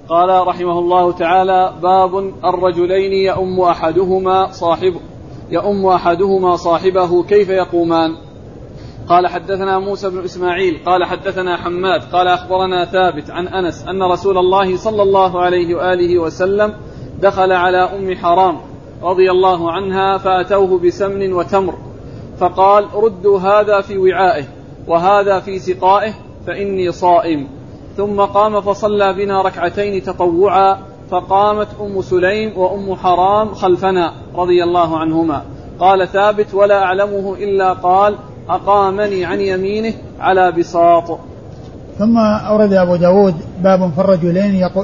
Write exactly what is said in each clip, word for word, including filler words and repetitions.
قال رحمه الله تعالى: باب الرجلين يؤم أحدهما صاحبه يؤم أحدهما صاحبه كيف يقومان. قال حدثنا موسى بن إسماعيل قال حدثنا حماد قال أخبرنا ثابت عن أنس أن رسول الله صلى الله عليه وآله وسلم دخل على أم حرام رضي الله عنها فأتوه بسمن وتمر فقال: ردوا هذا في وعائه وهذا في سقائه فإني صائم. ثم قام فصلى بنا ركعتين تطوعا فقامت أم سليم وأم حرام خلفنا رضي الله عنهما. قال ثابت: ولا أعلمه إلا قال: أقامني عن يمينه على بساط. ثم أورد أبو داود باب في الرجلين يقو...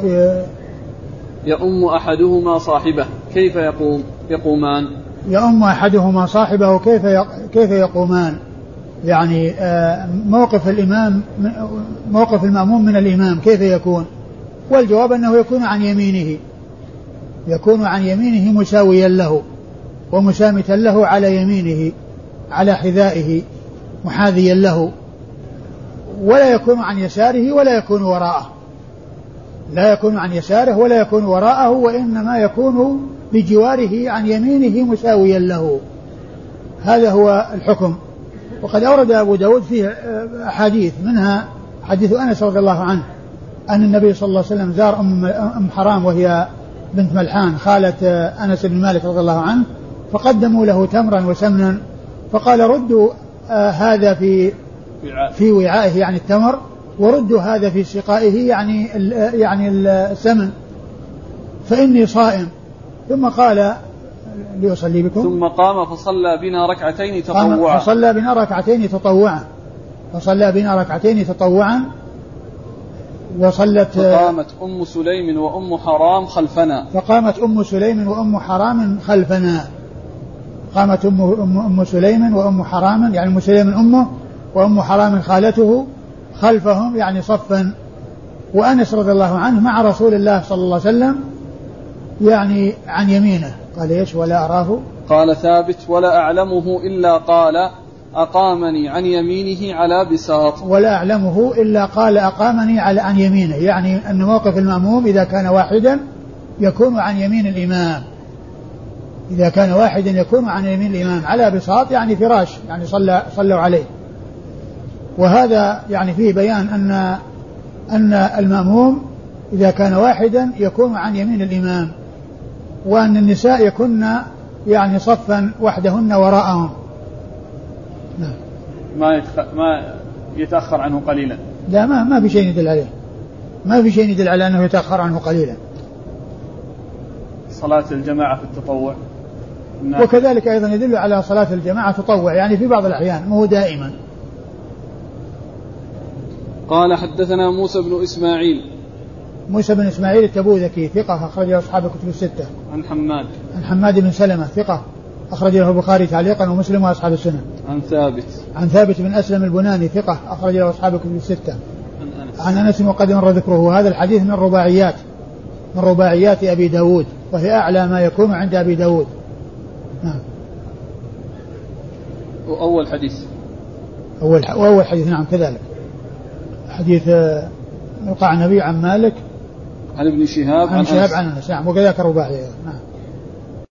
يؤم أحدهما صاحبه كيف يقوم يقومان يؤم أحدهما صاحبه كيف كيف يقومان، يعني موقف الإمام موقف المأموم من الإمام كيف يكون؟ والجواب أنه يكون عن يمينه يكون عن يمينه مساويا له ومسامتا له على يمينه على حذائه محاذيا له، ولا يكون عن يساره ولا يكون وراءه لا يكون عن يساره ولا يكون وراءه، وإنما يكون بجواره عن يمينه مساويا له. هذا هو الحكم. وقد أورد أبو داود فيه أحاديث، منها حديث أنس رضي الله عنه أن النبي صلى الله عليه وسلم زار أم حرام وهي بنت ملحان خالة أنس بن مالك رضي الله عنه، فقدموا له تمرا وسمنا فقال: ردوا آه هذا في في وعائه يعني التمر، وردوا هذا في سقائه يعني يعني السمن فإني صائم. ثم قال: ليصلي بكم. ثم قام فصلى بنا ركعتين تطوعا فصلى بنا ركعتين تطوعا فصلى بنا ركعتين تطوعا وصلت فقامت أم سليم وأم حرام خلفنا فقامت أم سليم وأم حرام خلفنا قامت أم, أم, أم سليم وأم حرام يعني أم سليم أمه وأم حرام خالته خلفهم يعني صفا. وأنس رضي الله عنه مع رسول الله صلى الله عليه وسلم يعني عن يمينه. قال: ايش؟ ولا أراه. قال ثابت: ولا أعلمه إلا قال: أقامني عن يمينه على بساط. ولا أعلمه إلا قال: أقامني على عن يمينه، يعني أن موقف المأموم إذا كان واحدا يكون عن يمين الإمام إذا كان واحدا يكون عن يمين الإمام على بساط يعني فراش يعني صلى صلوا عليه. وهذا يعني فيه بيان أن أن المأموم إذا كان واحدا يكون عن يمين الإمام، وأن النساء يكن يعني صفا وحدهن وراءهم. نعم. ما يتخ... ما يتأخر عنه قليلا. لا ما ما في شيء يدل عليه ما في شيء يدل على أنه يتأخر عنه قليلا. صلاة الجماعة في التطوع وكذلك أيضا يدل على صلاة الجماعة تطوع يعني في بعض الأحيان مو دائما. قال حدثنا موسى بن إسماعيل موسى بن إسماعيل التبوذكي ثقة أخرج له أصحاب الكتب الستة. عن حماد عن حماد بن سلمة ثقة أخرج له البخاري تعليقا ومسلم وأصحاب السنن. عن ثابت عن ثابت بن أسلم البناني ثقة أخرج له أصحاب الكتب الستة. عن أنس عن أنس وقد مر ذكره. هذا الحديث من الرباعيات من رباعيات أبي داود، وهي أعلى ما يكون عند أبي داود. نعم. وأول حديث أول وأول حديث نعم كذلك حديث القعنبي عن مالك عن ابن شهاب عن شهاب عن أنس نعم وكذلك رباعي. نعم.